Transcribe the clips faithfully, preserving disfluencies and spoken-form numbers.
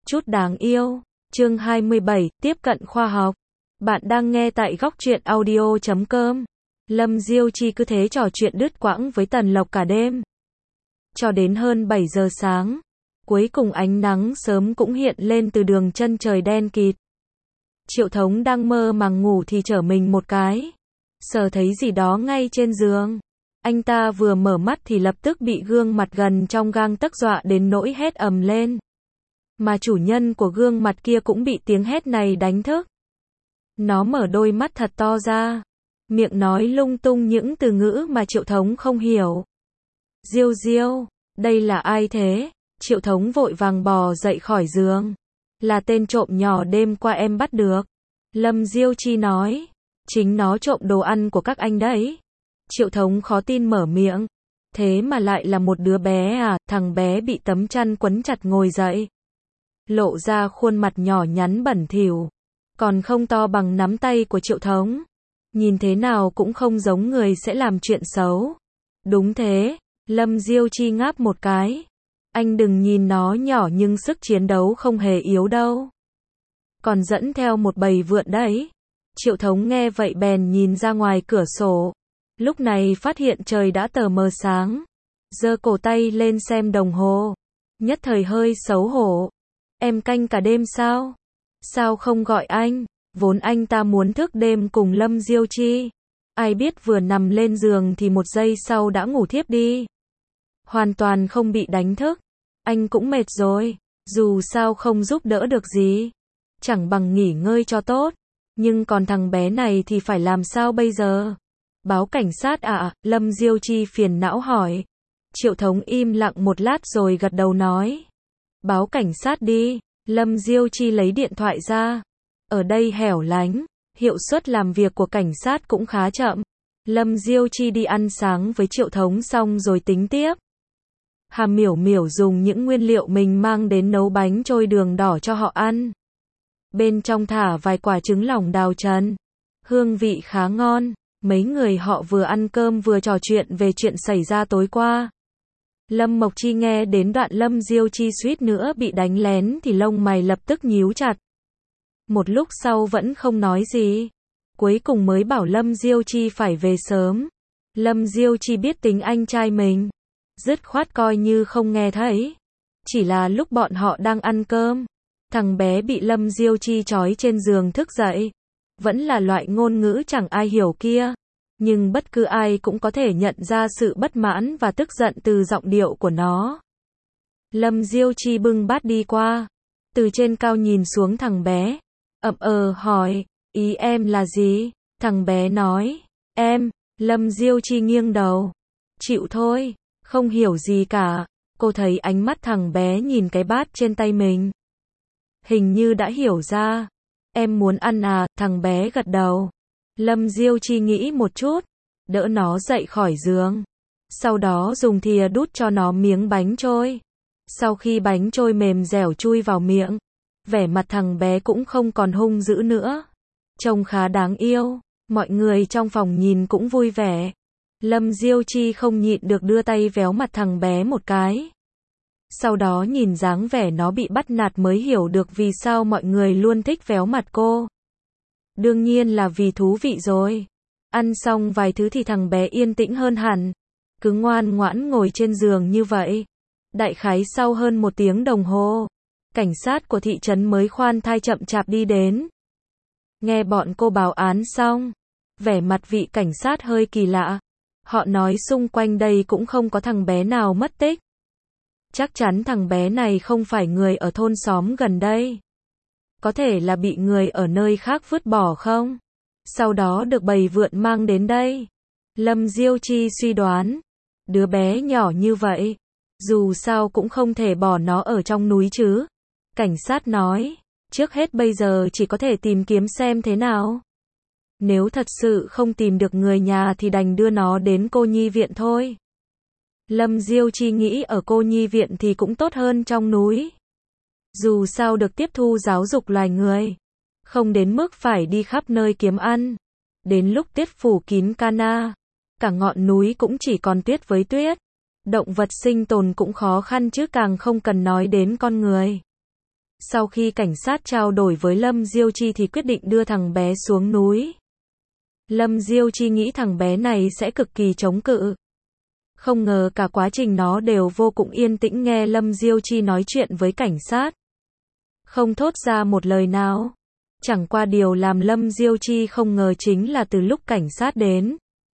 chút đáng yêu. Chương hai mươi bảy, tiếp cận khoa học. Bạn đang nghe tại góc truyện audio chấm com. Lâm Diêu Chi cứ thế trò chuyện đứt quãng với Tần Lộc cả đêm. Cho đến hơn bảy giờ sáng. Cuối cùng ánh nắng sớm cũng hiện lên từ đường chân trời đen kịt. Triệu Thống đang mơ màng ngủ thì trở mình một cái. Sờ thấy gì đó ngay trên giường. Anh ta vừa mở mắt thì lập tức bị gương mặt gần trong gang tấc dọa đến nỗi hét ầm lên. Mà chủ nhân của gương mặt kia cũng bị tiếng hét này đánh thức. Nó mở đôi mắt thật to ra. Miệng nói lung tung những từ ngữ mà Triệu Thống không hiểu. Diêu Diêu, đây là ai thế? Triệu Thống vội vàng bò dậy khỏi giường. Là tên trộm nhỏ đêm qua em bắt được. Lâm Diêu Chi nói. Chính nó trộm đồ ăn của các anh đấy. Triệu Thống khó tin mở miệng. Thế mà lại là một đứa bé à? Thằng bé bị tấm chăn quấn chặt ngồi dậy. Lộ ra khuôn mặt nhỏ nhắn bẩn thỉu. Còn không to bằng nắm tay của Triệu Thống. Nhìn thế nào cũng không giống người sẽ làm chuyện xấu. Đúng thế, Lâm Diêu Chi ngáp một cái. Anh đừng nhìn nó nhỏ nhưng sức chiến đấu không hề yếu đâu. Còn dẫn theo một bầy vượn đấy. Triệu Thống nghe vậy bèn nhìn ra ngoài cửa sổ. Lúc này phát hiện trời đã tờ mờ sáng. Giơ cổ tay lên xem đồng hồ. Nhất thời hơi xấu hổ. Em canh cả đêm sao? Sao không gọi anh? Vốn anh ta muốn thức đêm cùng Lâm Diêu Chi. Ai biết vừa nằm lên giường thì một giây sau đã ngủ thiếp đi. Hoàn toàn không bị đánh thức. Anh cũng mệt rồi. Dù sao không giúp đỡ được gì. Chẳng bằng nghỉ ngơi cho tốt. Nhưng còn thằng bé này thì phải làm sao bây giờ? Báo cảnh sát à? Lâm Diêu Chi phiền não hỏi. Triệu Thống im lặng một lát rồi gật đầu nói. Báo cảnh sát đi. Lâm Diêu Chi lấy điện thoại ra. Ở đây hẻo lánh, hiệu suất làm việc của cảnh sát cũng khá chậm. Lâm Diêu Chi đi ăn sáng với Triệu Thống xong rồi tính tiếp. Hà Miểu Miểu dùng những nguyên liệu mình mang đến nấu bánh trôi đường đỏ cho họ ăn. Bên trong thả vài quả trứng lỏng đào trần. Hương vị khá ngon. Mấy người họ vừa ăn cơm vừa trò chuyện về chuyện xảy ra tối qua. Lâm Mộc Chi nghe đến đoạn Lâm Diêu Chi suýt nữa bị đánh lén thì lông mày lập tức nhíu chặt. Một lúc sau vẫn không nói gì. Cuối cùng mới bảo Lâm Diêu Chi phải về sớm. Lâm Diêu Chi biết tính anh trai mình. Dứt khoát coi như không nghe thấy. Chỉ là lúc bọn họ đang ăn cơm. Thằng bé bị Lâm Diêu Chi trói trên giường thức dậy. Vẫn là loại ngôn ngữ chẳng ai hiểu kia. Nhưng bất cứ ai cũng có thể nhận ra sự bất mãn và tức giận từ giọng điệu của nó. Lâm Diêu Chi bưng bát đi qua. Từ trên cao nhìn xuống thằng bé. Ậm ờ hỏi, ý em là gì? Thằng bé nói, em. Lâm Diêu Chi nghiêng đầu. Chịu thôi, không hiểu gì cả. Cô thấy ánh mắt thằng bé nhìn cái bát trên tay mình. Hình như đã hiểu ra. Em muốn ăn à? Thằng bé gật đầu. Lâm Diêu Chi nghĩ một chút. Đỡ nó dậy khỏi giường. Sau đó dùng thìa đút cho nó miếng bánh trôi. Sau khi bánh trôi mềm dẻo chui vào miệng. Vẻ mặt thằng bé cũng không còn hung dữ nữa. Trông khá đáng yêu. Mọi người trong phòng nhìn cũng vui vẻ. Lâm Diêu Chi không nhịn được đưa tay véo mặt thằng bé một cái. Sau đó nhìn dáng vẻ nó bị bắt nạt mới hiểu được vì sao mọi người luôn thích véo mặt cô. Đương nhiên là vì thú vị rồi. Ăn xong vài thứ thì thằng bé yên tĩnh hơn hẳn. Cứ ngoan ngoãn ngồi trên giường như vậy. Đại khái sau hơn một tiếng đồng hồ. Cảnh sát của thị trấn mới khoan thai chậm chạp đi đến. Nghe bọn cô báo án xong. Vẻ mặt vị cảnh sát hơi kỳ lạ. Họ nói xung quanh đây cũng không có thằng bé nào mất tích. Chắc chắn thằng bé này không phải người ở thôn xóm gần đây. Có thể là bị người ở nơi khác vứt bỏ không? Sau đó được bầy vượn mang đến đây. Lâm Diêu Chi suy đoán. Đứa bé nhỏ như vậy. Dù sao cũng không thể bỏ nó ở trong núi chứ. Cảnh sát nói. Trước hết bây giờ chỉ có thể tìm kiếm xem thế nào. Nếu thật sự không tìm được người nhà thì đành đưa nó đến cô nhi viện thôi. Lâm Diêu Chi nghĩ ở cô nhi viện thì cũng tốt hơn trong núi. Dù sao được tiếp thu giáo dục loài người. Không đến mức phải đi khắp nơi kiếm ăn. Đến lúc tuyết phủ kín Cana. Cả ngọn núi cũng chỉ còn tuyết với tuyết. Động vật sinh tồn cũng khó khăn chứ càng không cần nói đến con người. Sau khi cảnh sát trao đổi với Lâm Diêu Chi thì quyết định đưa thằng bé xuống núi. Lâm Diêu Chi nghĩ thằng bé này sẽ cực kỳ chống cự. Không ngờ cả quá trình nó đều vô cùng yên tĩnh nghe Lâm Diêu Chi nói chuyện với cảnh sát. Không thốt ra một lời nào. Chẳng qua điều làm Lâm Diêu Chi không ngờ chính là từ lúc cảnh sát đến,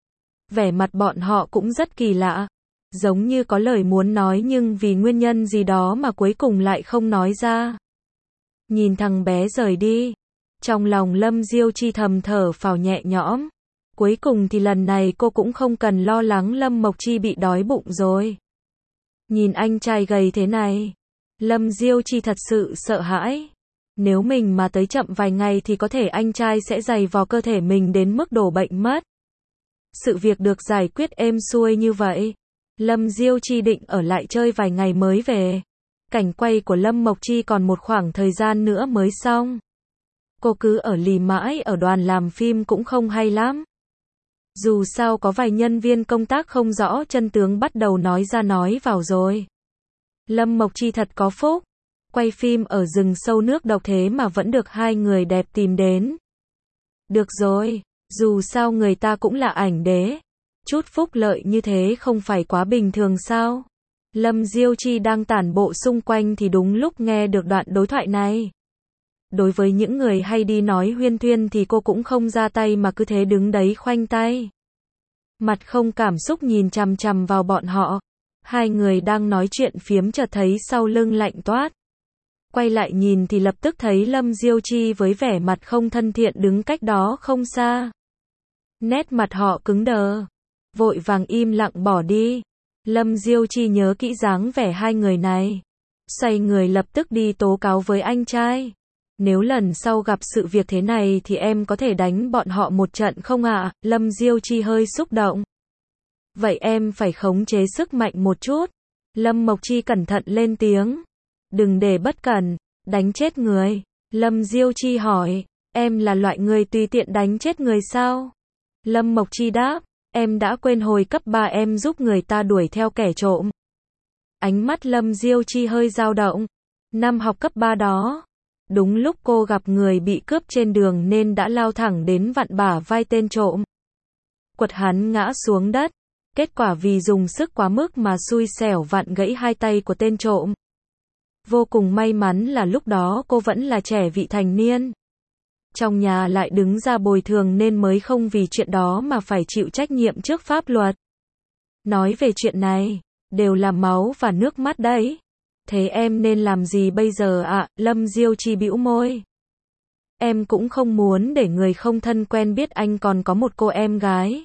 vẻ mặt bọn họ cũng rất kỳ lạ. Giống như có lời muốn nói nhưng vì nguyên nhân gì đó mà cuối cùng lại không nói ra. Nhìn thằng bé rời đi, trong lòng Lâm Diêu Chi thầm thở phào nhẹ nhõm. Cuối cùng thì lần này cô cũng không cần lo lắng Lâm Mộc Chi bị đói bụng rồi. Nhìn anh trai gầy thế này, Lâm Diêu Chi thật sự sợ hãi. Nếu mình mà tới chậm vài ngày thì có thể anh trai sẽ giày vò cơ thể mình đến mức đổ bệnh mất. Sự việc được giải quyết êm xuôi như vậy. Lâm Diêu Chi định ở lại chơi vài ngày mới về. Cảnh quay của Lâm Mộc Chi còn một khoảng thời gian nữa mới xong. Cô cứ ở lì mãi ở đoàn làm phim cũng không hay lắm. Dù sao có vài nhân viên công tác không rõ chân tướng bắt đầu nói ra nói vào rồi. Lâm Mộc Chi thật có phúc. Quay phim ở rừng sâu nước độc thế mà vẫn được hai người đẹp tìm đến. Được rồi, dù sao người ta cũng là ảnh đế. Chút phúc lợi như thế không phải quá bình thường sao? Lâm Diêu Chi đang tản bộ xung quanh thì đúng lúc nghe được đoạn đối thoại này. Đối với những người hay đi nói huyên thuyên thì cô cũng không ra tay mà cứ thế đứng đấy khoanh tay. Mặt không cảm xúc nhìn chằm chằm vào bọn họ. Hai người đang nói chuyện phiếm chợt thấy sau lưng lạnh toát. Quay lại nhìn thì lập tức thấy Lâm Diêu Chi với vẻ mặt không thân thiện đứng cách đó không xa. Nét mặt họ cứng đờ. Vội vàng im lặng bỏ đi. Lâm Diêu Chi nhớ kỹ dáng vẻ hai người này. Xoay người lập tức đi tố cáo với anh trai. Nếu lần sau gặp sự việc thế này thì em có thể đánh bọn họ một trận không ạ? Lâm Diêu Chi hơi xúc động. Vậy em phải khống chế sức mạnh một chút. Lâm Mộc Chi cẩn thận lên tiếng. Đừng để bất cẩn, đánh chết người. Lâm Diêu Chi hỏi, em là loại người tùy tiện đánh chết người sao? Lâm Mộc Chi đáp, em đã quên hồi cấp ba em giúp người ta đuổi theo kẻ trộm. Ánh mắt Lâm Diêu Chi hơi dao động. Năm học cấp ba đó, đúng lúc cô gặp người bị cướp trên đường nên đã lao thẳng đến vặn bả vai tên trộm. Quật hắn ngã xuống đất. Kết quả vì dùng sức quá mức mà xui xẻo vặn gãy hai tay của tên trộm. Vô cùng may mắn là lúc đó cô vẫn là trẻ vị thành niên. Trong nhà lại đứng ra bồi thường nên mới không vì chuyện đó mà phải chịu trách nhiệm trước pháp luật. Nói về chuyện này, đều là máu và nước mắt đấy. Thế em nên làm gì bây giờ ạ? Lâm Diêu Chi bĩu môi. Em cũng không muốn để người không thân quen biết anh còn có một cô em gái.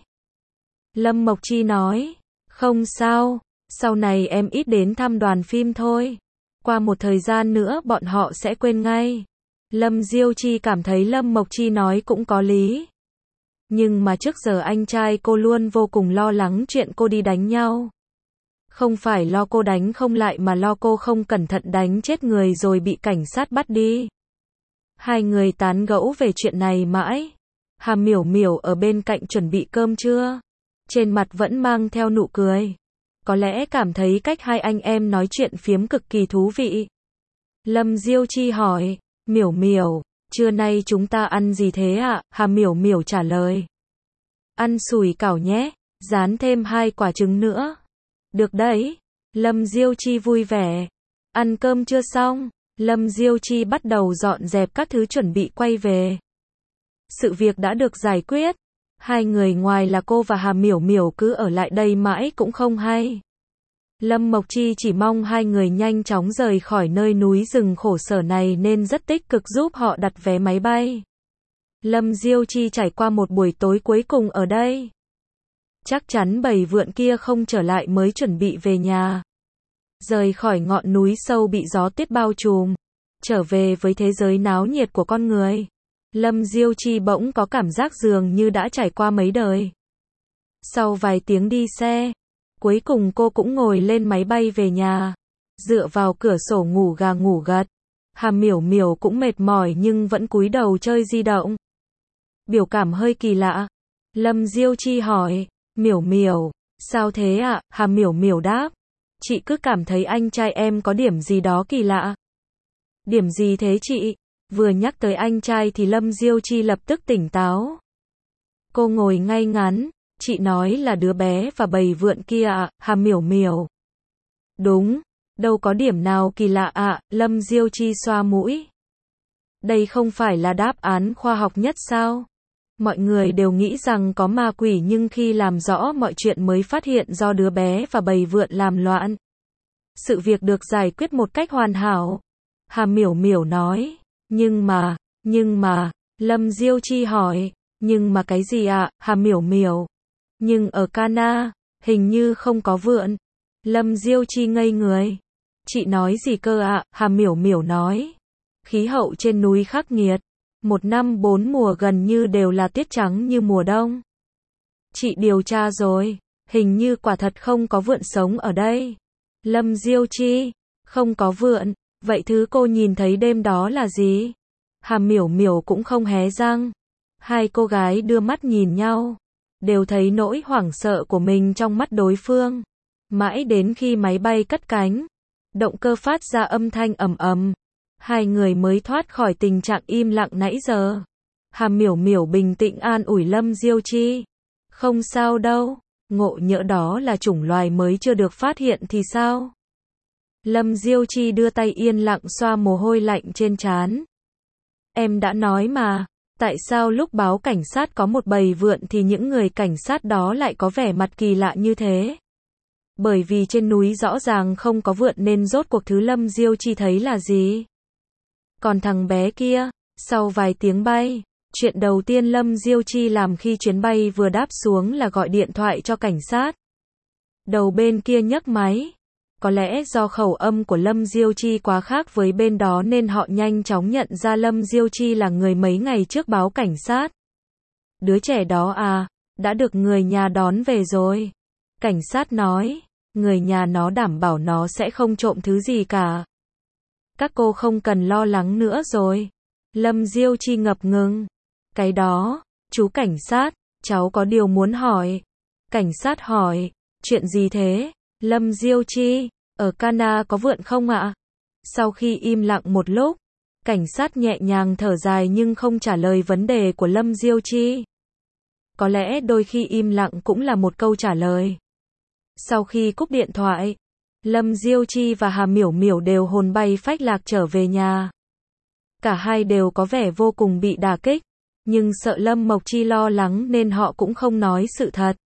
Lâm Mộc Chi nói, không sao, sau này em ít đến thăm đoàn phim thôi. Qua một thời gian nữa bọn họ sẽ quên ngay. Lâm Diêu Chi cảm thấy Lâm Mộc Chi nói cũng có lý. Nhưng mà trước giờ anh trai cô luôn vô cùng lo lắng chuyện cô đi đánh nhau. Không phải lo cô đánh không lại mà lo cô không cẩn thận đánh chết người rồi bị cảnh sát bắt đi. Hai người tán gẫu về chuyện này mãi. Hà Miểu Miểu ở bên cạnh chuẩn bị cơm trưa. Trên mặt vẫn mang theo nụ cười. Có lẽ cảm thấy cách hai anh em nói chuyện phiếm cực kỳ thú vị. Lâm Diêu Chi hỏi, Miểu Miểu, trưa nay chúng ta ăn gì thế ạ? Hà Miểu Miểu trả lời. Ăn sủi cảo nhé, rán thêm hai quả trứng nữa. Được đấy. Lâm Diêu Chi vui vẻ. Ăn cơm chưa xong, Lâm Diêu Chi bắt đầu dọn dẹp các thứ chuẩn bị quay về. Sự việc đã được giải quyết. Hai người ngoài là cô và Hà Miểu Miểu cứ ở lại đây mãi cũng không hay. Lâm Mộc Chi chỉ mong hai người nhanh chóng rời khỏi nơi núi rừng khổ sở này nên rất tích cực giúp họ đặt vé máy bay. Lâm Diêu Chi trải qua một buổi tối cuối cùng ở đây. Chắc chắn bầy vượn kia không trở lại mới chuẩn bị về nhà. Rời khỏi ngọn núi sâu bị gió tuyết bao trùm. Trở về với thế giới náo nhiệt của con người. Lâm Diêu Chi bỗng có cảm giác dường như đã trải qua mấy đời. Sau vài tiếng đi xe, cuối cùng cô cũng ngồi lên máy bay về nhà. Dựa vào cửa sổ ngủ gà ngủ gật. Hà Miểu Miểu cũng mệt mỏi nhưng vẫn cúi đầu chơi di động. Biểu cảm hơi kỳ lạ. Lâm Diêu Chi hỏi, Miểu Miểu, sao thế ạ? Hà Miểu Miểu đáp, chị cứ cảm thấy anh trai em có điểm gì đó kỳ lạ. Điểm gì thế chị? Vừa nhắc tới anh trai thì Lâm Diêu Chi lập tức tỉnh táo. Cô ngồi ngay ngắn, chị nói là đứa bé và bầy vượn kia ạ, Hà Miểu Miểu. Đúng, đâu có điểm nào kỳ lạ ạ, Lâm Diêu Chi xoa mũi. Đây không phải là đáp án khoa học nhất sao? Mọi người đều nghĩ rằng có ma quỷ nhưng khi làm rõ mọi chuyện mới phát hiện do đứa bé và bầy vượn làm loạn. Sự việc được giải quyết một cách hoàn hảo. Hà Miểu Miểu nói, nhưng mà, nhưng mà, Lâm Diêu Chi hỏi, nhưng mà cái gì ạ, Hà Miểu Miểu? Nhưng ở Cana, hình như không có vượn. Lâm Diêu Chi ngây người. Chị nói gì cơ ạ, Hà Miểu Miểu nói. Khí hậu trên núi khắc nghiệt. Một năm bốn mùa gần như đều là tiết trắng như mùa đông. Chị điều tra rồi, hình như quả thật không có vượn sống ở đây. Lâm Diêu Chi, không có vượn, vậy thứ cô nhìn thấy đêm đó là gì? Hà Miểu Miểu cũng không hé răng. Hai cô gái đưa mắt nhìn nhau, đều thấy nỗi hoảng sợ của mình trong mắt đối phương. Mãi đến khi máy bay cất cánh, động cơ phát ra âm thanh ầm ầm, hai người mới thoát khỏi tình trạng im lặng nãy giờ. Hà Miểu Miểu bình tĩnh an ủi Lâm Diêu Chi. Không sao đâu, ngộ nhỡ đó là chủng loài mới chưa được phát hiện thì sao? Lâm Diêu Chi đưa tay yên lặng xoa mồ hôi lạnh trên trán. Em đã nói mà, tại sao lúc báo cảnh sát có một bầy vượn thì những người cảnh sát đó lại có vẻ mặt kỳ lạ như thế? Bởi vì trên núi rõ ràng không có vượn nên rốt cuộc thứ Lâm Diêu Chi thấy là gì? Còn thằng bé kia, sau vài tiếng bay, chuyện đầu tiên Lâm Diêu Chi làm khi chuyến bay vừa đáp xuống là gọi điện thoại cho cảnh sát. Đầu bên kia nhấc máy. Có lẽ do khẩu âm của Lâm Diêu Chi quá khác với bên đó nên họ nhanh chóng nhận ra Lâm Diêu Chi là người mấy ngày trước báo cảnh sát. Đứa trẻ đó à, đã được người nhà đón về rồi. Cảnh sát nói, người nhà nó đảm bảo nó sẽ không trộm thứ gì cả. Các cô không cần lo lắng nữa rồi. Lâm Diêu Chi ngập ngừng. Cái đó, chú cảnh sát, cháu có điều muốn hỏi. Cảnh sát hỏi, chuyện gì thế? Lâm Diêu Chi, ở Cana có vượn không ạ? Sau khi im lặng một lúc, cảnh sát nhẹ nhàng thở dài nhưng không trả lời vấn đề của Lâm Diêu Chi. Có lẽ đôi khi im lặng cũng là một câu trả lời. Sau khi cúp điện thoại, Lâm Diêu Chi và Hà Miểu Miểu đều hồn bay phách lạc trở về nhà. Cả hai đều có vẻ vô cùng bị đả kích, nhưng sợ Lâm Mộc Chi lo lắng nên họ cũng không nói sự thật.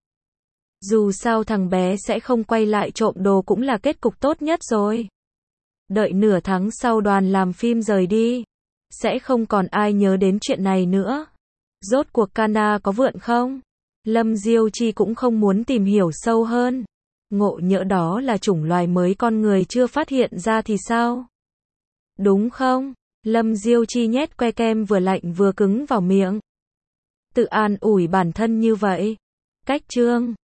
Dù sao thằng bé sẽ không quay lại trộm đồ cũng là kết cục tốt nhất rồi. Đợi nửa tháng sau đoàn làm phim rời đi, sẽ không còn ai nhớ đến chuyện này nữa. Rốt cuộc Cana có vượn không? Lâm Diêu Chi cũng không muốn tìm hiểu sâu hơn. Ngộ nhỡ đó là chủng loài mới con người chưa phát hiện ra thì sao? Đúng không? Lâm Diêu Chi nhét que kem vừa lạnh vừa cứng vào miệng. Tự an ủi bản thân như vậy. Cách chương